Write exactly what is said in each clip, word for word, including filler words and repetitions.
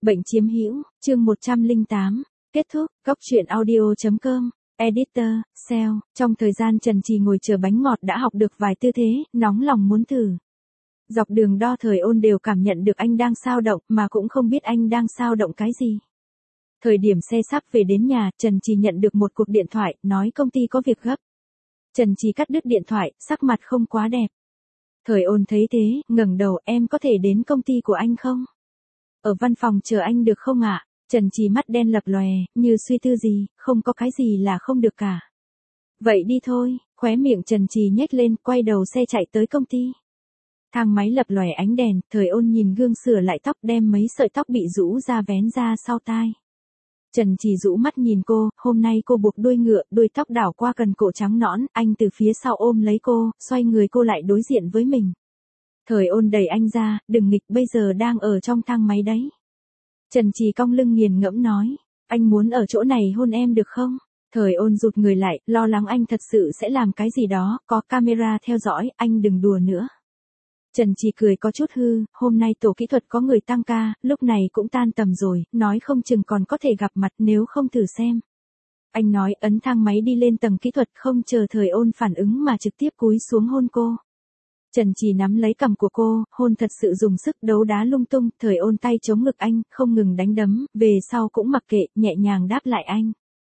Bệnh chiếm hữu, chương một trăm lẻ tám, kết thúc, góc truyện audio chấm com, editor, sale, trong thời gian Trần Trì ngồi chờ bánh ngọt đã học được vài tư thế, nóng lòng muốn thử. Dọc đường đo Thời Ôn đều cảm nhận được anh đang xao động, mà cũng không biết anh đang xao động cái gì. Thời điểm xe sắp về đến nhà, Trần Trì nhận được một cuộc điện thoại, nói công ty có việc gấp. Trần Trì cắt đứt điện thoại, sắc mặt không quá đẹp. Thời Ôn thấy thế, ngẩng đầu, em có thể đến công ty của anh không? Ở văn phòng chờ anh được không ạ? Trần Trì mắt đen lập lòe, như suy tư gì, không có cái gì là không được cả. Vậy đi thôi, khóe miệng Trần Trì nhếch lên, quay đầu xe chạy tới công ty. Thang máy lập lòe ánh đèn, Thời Ôn nhìn gương sửa lại tóc, đem mấy sợi tóc bị rũ ra vén ra sau tai. Trần Trì rũ mắt nhìn cô, hôm nay cô buộc đuôi ngựa, đuôi tóc đảo qua cần cổ trắng nõn, anh từ phía sau ôm lấy cô, xoay người cô lại đối diện với mình. Thời Ôn đẩy anh ra, đừng nghịch, bây giờ đang ở trong thang máy đấy. Trần Trì cong lưng nghiền ngẫm nói, anh muốn ở chỗ này hôn em được không? Thời Ôn rụt người lại, lo lắng anh thật sự sẽ làm cái gì đó, có camera theo dõi, anh đừng đùa nữa. Trần Trì cười có chút hư, hôm nay tổ kỹ thuật có người tăng ca, lúc này cũng tan tầm rồi, nói không chừng còn có thể gặp mặt nếu không thử xem. Anh nói ấn thang máy đi lên tầng kỹ thuật, không chờ Thời Ôn phản ứng mà trực tiếp cúi xuống hôn cô. Trần Trì nắm lấy cằm của cô, hôn thật sự dùng sức, đấu đá lung tung, Thời Ôn tay chống ngực anh, không ngừng đánh đấm, về sau cũng mặc kệ, nhẹ nhàng đáp lại anh.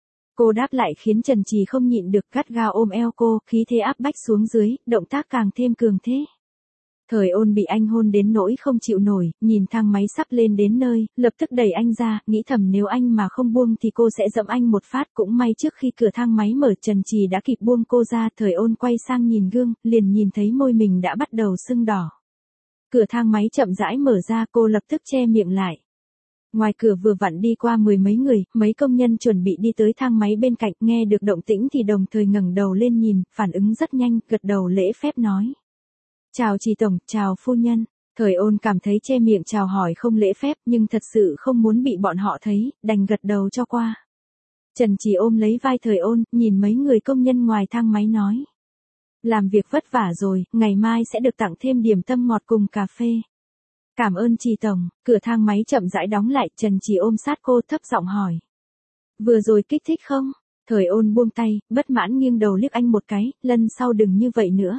Cô đáp lại khiến Trần Trì không nhịn được, gắt gao ôm eo cô, khí thế áp bách xuống dưới, động tác càng thêm cường thế. Thời Ôn bị anh hôn đến nỗi không chịu nổi, nhìn thang máy sắp lên đến nơi, lập tức đẩy anh ra, nghĩ thầm nếu anh mà không buông thì cô sẽ dẫm anh một phát, cũng may trước khi cửa thang máy mở Trần Trì đã kịp buông cô ra. Thời Ôn quay sang nhìn gương, liền nhìn thấy môi mình đã bắt đầu sưng đỏ. Cửa thang máy chậm rãi mở ra, cô lập tức che miệng lại. Ngoài cửa vừa vặn đi qua mười mấy người, mấy công nhân chuẩn bị đi tới thang máy bên cạnh, nghe được động tĩnh thì đồng thời ngẩng đầu lên nhìn, phản ứng rất nhanh, gật đầu lễ phép nói. Chào Trì tổng, chào phu nhân. Thời Ôn cảm thấy che miệng chào hỏi không lễ phép, nhưng thật sự không muốn bị bọn họ thấy, đành gật đầu cho qua. Trần Trì ôm lấy vai Thời Ôn, nhìn mấy người công nhân ngoài thang máy nói. Làm việc vất vả rồi, ngày mai sẽ được tặng thêm điểm tâm ngọt cùng cà phê. Cảm ơn Trì tổng. Cửa thang máy chậm rãi đóng lại, Trần Trì ôm sát cô thấp giọng hỏi. Vừa rồi kích thích không? Thời Ôn buông tay, bất mãn nghiêng đầu liếc anh một cái, lần sau đừng như vậy nữa.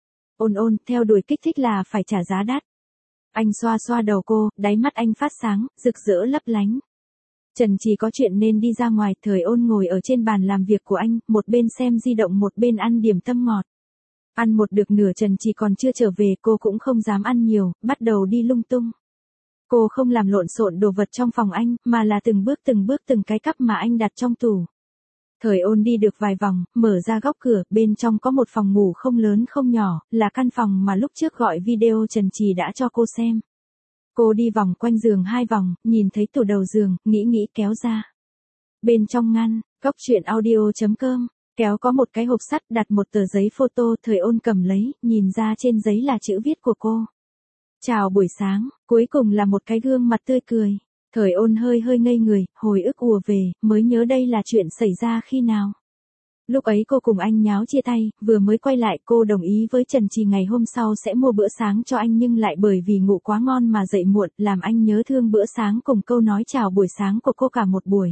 Ôn Ôn, theo đuổi kích thích là phải trả giá đắt. Anh xoa xoa đầu cô, đáy mắt anh phát sáng, rực rỡ lấp lánh. Trần Trì có chuyện nên đi ra ngoài, Thời Ôn ngồi ở trên bàn làm việc của anh, một bên xem di động một bên ăn điểm tâm ngọt. Ăn một được nửa Trần Trì còn chưa trở về, cô cũng không dám ăn nhiều, bắt đầu đi lung tung. Cô không làm lộn xộn đồ vật trong phòng anh, mà là từng bước từng bước từng cái cắp mà anh đặt trong tủ. Thời Ôn đi được vài vòng, mở ra góc cửa, bên trong có một phòng ngủ không lớn không nhỏ, là căn phòng mà lúc trước gọi video Trần Trì đã cho cô xem. Cô đi vòng quanh giường hai vòng, nhìn thấy tủ đầu giường, nghĩ nghĩ kéo ra. Bên trong ngăn, góc truyện audio chấm com, kéo có một cái hộp sắt đặt một tờ giấy photo. Thời Ôn cầm lấy, nhìn ra trên giấy là chữ viết của cô. Chào buổi sáng, cuối cùng là một cái gương mặt tươi cười. Thời Ôn hơi hơi ngây người, hồi ức ùa về, mới nhớ đây là chuyện xảy ra khi nào. Lúc ấy cô cùng anh nháo chia tay, vừa mới quay lại cô đồng ý với Trần Trì ngày hôm sau sẽ mua bữa sáng cho anh, nhưng lại bởi vì ngủ quá ngon mà dậy muộn, làm anh nhớ thương bữa sáng cùng câu nói chào buổi sáng của cô cả một buổi.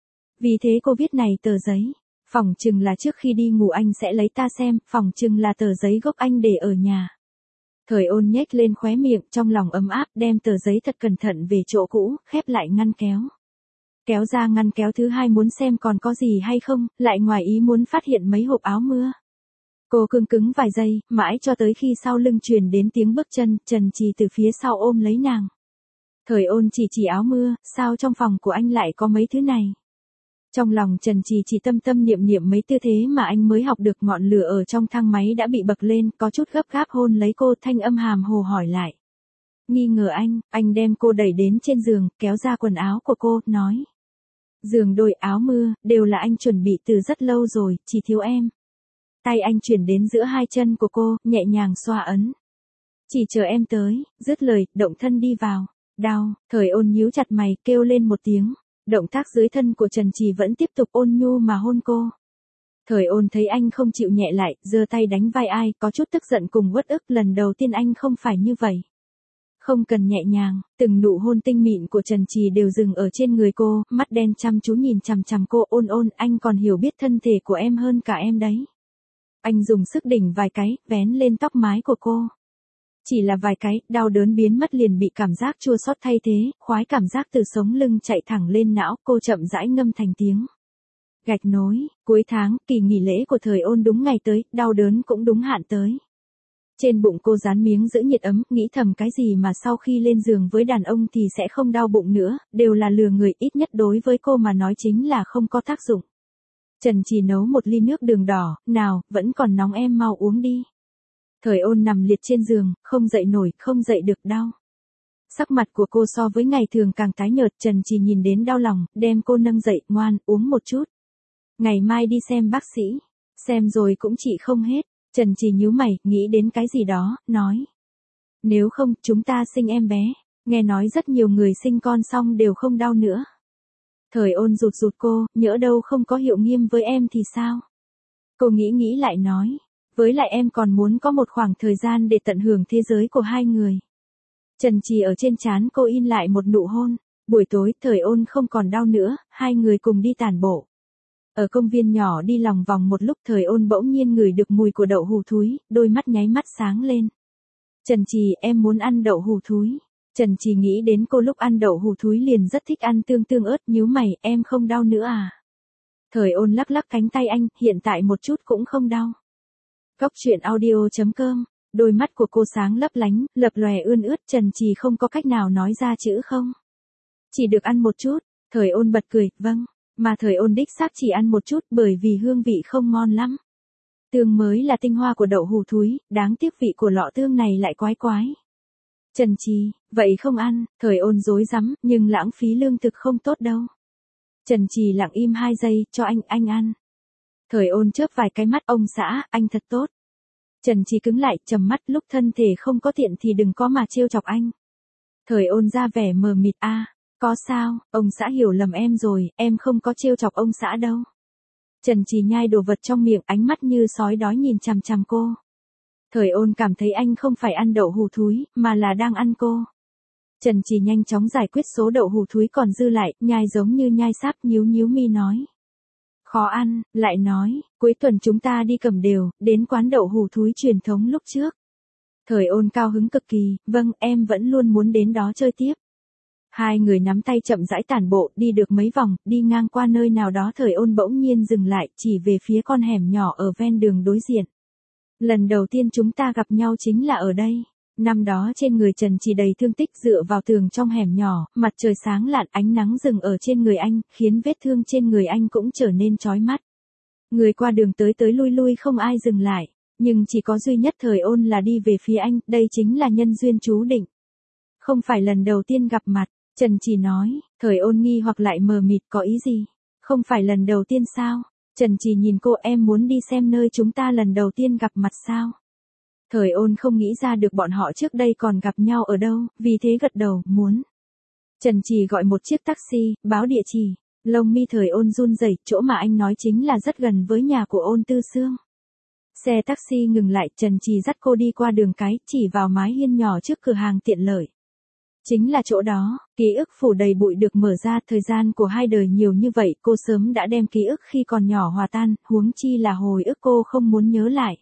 Vì thế cô viết này tờ giấy, phỏng chừng là trước khi đi ngủ anh sẽ lấy ta xem, phỏng chừng là tờ giấy gốc anh để ở nhà. Thời Ôn nhếch lên khóe miệng, trong lòng ấm áp, đem tờ giấy thật cẩn thận về chỗ cũ, khép lại ngăn kéo. Kéo ra ngăn kéo thứ hai muốn xem còn có gì hay không, lại ngoài ý muốn phát hiện mấy hộp áo mưa. Cô cứng cứng vài giây, mãi cho tới khi sau lưng truyền đến tiếng bước chân, Trần Trì từ phía sau ôm lấy nàng. Thời Ôn chỉ chỉ áo mưa, sao trong phòng của anh lại có mấy thứ này? Trong lòng Trần Trì chỉ tâm tâm niệm niệm mấy tư thế mà anh mới học được. Ngọn lửa ở trong thang máy đã bị bật lên, có chút gấp gáp hôn lấy cô, thanh âm hàm hồ hỏi lại. Nghi ngờ anh, anh đem cô đẩy đến trên giường, kéo ra quần áo của cô, nói. Giường đôi áo mưa, đều là anh chuẩn bị từ rất lâu rồi, chỉ thiếu em. Tay anh chuyển đến giữa hai chân của cô, nhẹ nhàng xoa ấn. Chỉ chờ em tới, dứt lời, động thân đi vào. Đau, Thời Ôn nhíu chặt mày, kêu lên một tiếng. Động tác dưới thân của Trần Trì vẫn tiếp tục ôn nhu mà hôn cô. Thời Ôn thấy anh không chịu nhẹ lại, giơ tay đánh vai ai, có chút tức giận cùng uất ức, lần đầu tiên anh không phải như vậy. Không cần nhẹ nhàng, từng nụ hôn tinh mịn của Trần Trì đều dừng ở trên người cô, mắt đen chăm chú nhìn chằm chằm cô. Ôn ôn, anh còn hiểu biết thân thể của em hơn cả em đấy. Anh dùng sức đỉnh vài cái, vén lên tóc mái của cô. Chỉ là vài cái, đau đớn biến mất liền bị cảm giác chua xót thay thế, khoái cảm giác từ sống lưng chạy thẳng lên não, cô chậm rãi ngâm thành tiếng. Gạch nối, cuối tháng, kỳ nghỉ lễ của Thời Ôn đúng ngày tới, đau đớn cũng đúng hạn tới. Trên bụng cô dán miếng giữ nhiệt ấm, nghĩ thầm cái gì mà sau khi lên giường với đàn ông thì sẽ không đau bụng nữa, đều là lừa người, ít nhất đối với cô mà nói chính là không có tác dụng. Trần Trì nấu một ly nước đường đỏ, nào, vẫn còn nóng em mau uống đi. Thời Ôn nằm liệt trên giường, không dậy nổi, không dậy được, đau. Sắc mặt của cô so với ngày thường càng tái nhợt, Trần Trì nhìn đến đau lòng, đem cô nâng dậy, ngoan, uống một chút. Ngày mai đi xem bác sĩ, xem rồi cũng trị không hết. Trần Trì nhíu mày, nghĩ đến cái gì đó, nói. Nếu không, chúng ta sinh em bé, nghe nói rất nhiều người sinh con xong đều không đau nữa. Thời Ôn rụt rụt cô, nhỡ đâu không có hiệu nghiêm với em thì sao? Cô nghĩ nghĩ lại nói. Với lại em còn muốn có một khoảng thời gian để tận hưởng thế giới của hai người. Trần Trì ở trên trán cô in lại một nụ hôn. Buổi tối, Thời Ôn không còn đau nữa, hai người cùng đi tản bộ. Ở công viên nhỏ đi lòng vòng một lúc, Thời Ôn bỗng nhiên ngửi được mùi của đậu hù thúi, đôi mắt nháy mắt sáng lên. Trần Trì, em muốn ăn đậu hù thúi. Trần Trì nghĩ đến cô lúc ăn đậu hù thúi liền rất thích ăn tương tương ớt, nhíu mày, em không đau nữa à? Thời Ôn lắc lắc cánh tay anh, hiện tại một chút cũng không đau. Góc truyện audio chấm com, đôi mắt của cô sáng lấp lánh, lập lòe ươn ướt. Trần Trì không có cách nào nói ra chữ không. Chỉ được ăn một chút. Thời Ôn bật cười, vâng. Mà Thời Ôn đích xác chỉ ăn một chút bởi vì hương vị không ngon lắm. Tương mới là tinh hoa của đậu hù thúi, đáng tiếc vị của lọ tương này lại quái quái. Trần Trì, vậy không ăn. Thời Ôn rối rắm, nhưng lãng phí lương thực không tốt đâu. Trần Trì lặng im hai giây, cho anh, anh ăn. Thời Ôn chớp vài cái mắt, ông xã, anh thật tốt. Trần Trì cứng lại, trầm mắt, lúc thân thể không có tiện thì đừng có mà trêu chọc anh. Thời Ôn ra vẻ mờ mịt, a, à, có sao, ông xã hiểu lầm em rồi, em không có trêu chọc ông xã đâu. Trần Trì nhai đồ vật trong miệng, ánh mắt như sói đói nhìn chằm chằm cô. Thời Ôn cảm thấy anh không phải ăn đậu hù thúi, mà là đang ăn cô. Trần Trì nhanh chóng giải quyết số đậu hù thúi còn dư lại, nhai giống như nhai sáp, nhíu nhíu mi nói. Khó ăn, lại nói, cuối tuần chúng ta đi Cầm Đều, đến quán đậu hù thúi truyền thống lúc trước. Thời Ôn cao hứng cực kỳ, vâng, em vẫn luôn muốn đến đó chơi tiếp. Hai người nắm tay chậm rãi tản bộ, đi được mấy vòng, đi ngang qua nơi nào đó Thời Ôn bỗng nhiên dừng lại, chỉ về phía con hẻm nhỏ ở ven đường đối diện. Lần đầu tiên chúng ta gặp nhau chính là ở đây. Năm đó trên người Trần Trì đầy thương tích, dựa vào tường trong hẻm nhỏ, mặt trời sáng lạn, ánh nắng rừng ở trên người anh, khiến vết thương trên người anh cũng trở nên chói mắt. Người qua đường tới tới lui lui không ai dừng lại, nhưng chỉ có duy nhất Thời Ôn là đi về phía anh, đây chính là nhân duyên chú định. Không phải lần đầu tiên gặp mặt, Trần Trì nói. Thời Ôn nghi hoặc lại mờ mịt, có ý gì? Không phải lần đầu tiên sao? Trần Trì nhìn cô, em muốn đi xem nơi chúng ta lần đầu tiên gặp mặt sao? Thời Ôn không nghĩ ra được bọn họ trước đây còn gặp nhau ở đâu, vì thế gật đầu, muốn. Trần Trì gọi một chiếc taxi, báo địa chỉ. Lông mi Thời Ôn run rẩy, chỗ mà anh nói chính là rất gần với nhà của Ôn Tư Sương. Xe taxi ngừng lại, Trần Trì dắt cô đi qua đường cái, chỉ vào mái hiên nhỏ trước cửa hàng tiện lợi. Chính là chỗ đó, ký ức phủ đầy bụi được mở ra, thời gian của hai đời nhiều như vậy, cô sớm đã đem ký ức khi còn nhỏ hòa tan, huống chi là hồi ức cô không muốn nhớ lại.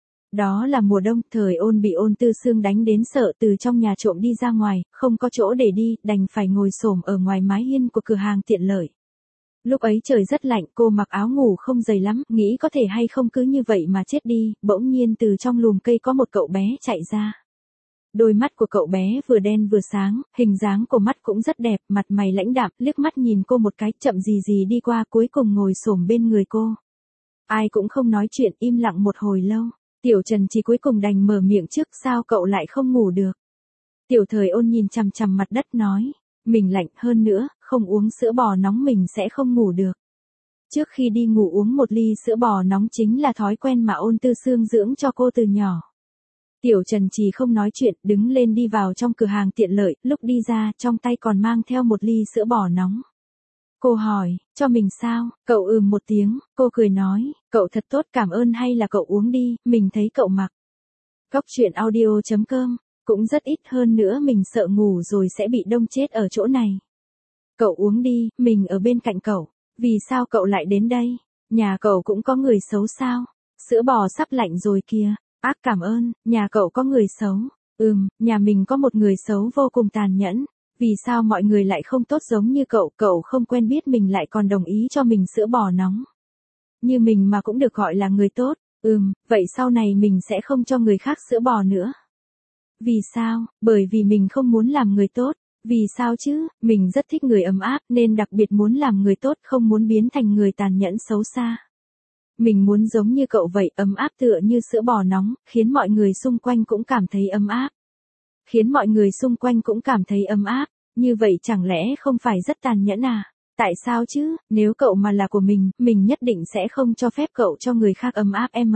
Đó là mùa đông, Thời Ôn bị Ôn Tư Sương đánh đến sợ, từ trong nhà trộm đi ra ngoài, không có chỗ để đi, đành phải ngồi xổm ở ngoài mái hiên của cửa hàng tiện lợi. Lúc ấy trời rất lạnh, cô mặc áo ngủ không dày lắm, nghĩ có thể hay không cứ như vậy mà chết đi, bỗng nhiên từ trong lùm cây có một cậu bé chạy ra. Đôi mắt của cậu bé vừa đen vừa sáng, hình dáng của mắt cũng rất đẹp, mặt mày lãnh đạm, liếc mắt nhìn cô một cái, chậm gì gì đi qua, cuối cùng ngồi xổm bên người cô. Ai cũng không nói chuyện, im lặng một hồi lâu. Tiểu Trần Trì cuối cùng đành mở miệng trước, sao cậu lại không ngủ được? Tiểu Thời Ôn nhìn chằm chằm mặt đất nói, mình lạnh, hơn nữa, không uống sữa bò nóng mình sẽ không ngủ được. Trước khi đi ngủ uống một ly sữa bò nóng chính là thói quen mà Ôn Tư Sương dưỡng cho cô từ nhỏ. Tiểu Trần Trì không nói chuyện, đứng lên đi vào trong cửa hàng tiện lợi, lúc đi ra, trong tay còn mang theo một ly sữa bò nóng. Cô hỏi, cho mình sao? Cậu ừm một tiếng, cô cười nói, cậu thật tốt, cảm ơn, hay là cậu uống đi, mình thấy cậu mặc. Góc truyện audio chấm com Cũng rất ít, hơn nữa mình sợ ngủ rồi sẽ bị đông chết ở chỗ này. Cậu uống đi, mình ở bên cạnh cậu. Vì sao cậu lại đến đây? Nhà cậu cũng có người xấu sao? Sữa bò sắp lạnh rồi kìa. Ác, cảm ơn, nhà cậu có người xấu. Ừm, nhà mình có một người xấu vô cùng tàn nhẫn. Vì sao mọi người lại không tốt giống như cậu? Cậu không quen biết mình lại còn đồng ý cho mình sữa bò nóng. Như mình mà cũng được gọi là người tốt. Ừm, vậy sau này mình sẽ không cho người khác sữa bò nữa. Vì sao? Bởi vì mình không muốn làm người tốt. Vì sao chứ? Mình rất thích người ấm áp nên đặc biệt muốn làm người tốt, không muốn biến thành người tàn nhẫn xấu xa. Mình muốn giống như cậu vậy, ấm áp tựa như sữa bò nóng, khiến mọi người xung quanh cũng cảm thấy ấm áp. Khiến mọi người xung quanh cũng cảm thấy ấm áp. Như vậy chẳng lẽ không phải rất tàn nhẫn à? Tại sao chứ? Nếu cậu mà là của mình, mình nhất định sẽ không cho phép cậu cho người khác ấm áp em.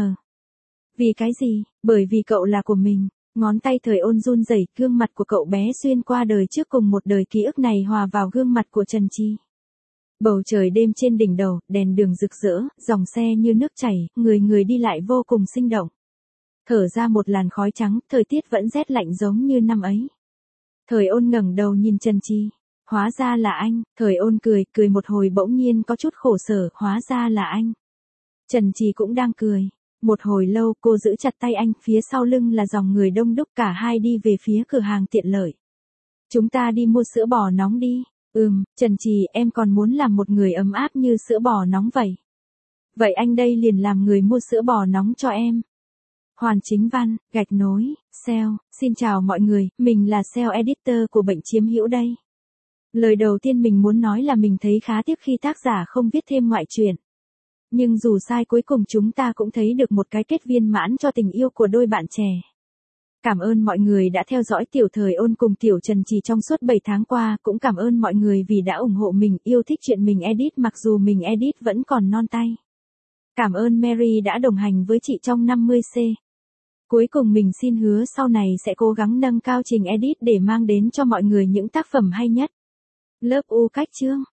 Vì cái gì? Bởi vì cậu là của mình. Ngón tay Thời Ôn run rẩy, gương mặt của cậu bé xuyên qua đời trước cùng một đời ký ức này hòa vào gương mặt của Trần Chi. Bầu trời đêm trên đỉnh đầu, đèn đường rực rỡ, dòng xe như nước chảy, người người đi lại vô cùng sinh động. Thở ra một làn khói trắng, thời tiết vẫn rét lạnh giống như năm ấy. Thời Ôn ngẩng đầu nhìn Trần Chi. Hóa ra là anh. Thời Ôn cười, cười một hồi bỗng nhiên có chút khổ sở, hóa ra là anh. Trần Chi cũng đang cười. Một hồi lâu cô giữ chặt tay anh, phía sau lưng là dòng người đông đúc, cả hai đi về phía cửa hàng tiện lợi. Chúng ta đi mua sữa bò nóng đi. Ừm, Trần Trì, em còn muốn làm một người ấm áp như sữa bò nóng vậy. Vậy anh đây liền làm người mua sữa bò nóng cho em. Hoàn Chính Văn, gạch nối, ét e o, xin chào mọi người, mình là ét e o editor của Bệnh Chiếm Hữu đây. Lời đầu tiên mình muốn nói là mình thấy khá tiếc khi tác giả không viết thêm ngoại truyện. Nhưng dù sai cuối cùng chúng ta cũng thấy được một cái kết viên mãn cho tình yêu của đôi bạn trẻ. Cảm ơn mọi người đã theo dõi Tiểu Thời Ôn cùng Tiểu Trần Trì trong suốt bảy tháng qua, cũng cảm ơn mọi người vì đã ủng hộ mình, yêu thích chuyện mình edit mặc dù mình edit vẫn còn non tay. Cảm ơn Mary đã đồng hành với chị trong năm mươi C. Cuối cùng mình xin hứa sau này sẽ cố gắng nâng cao trình edit để mang đến cho mọi người những tác phẩm hay nhất. Lớp U cách chương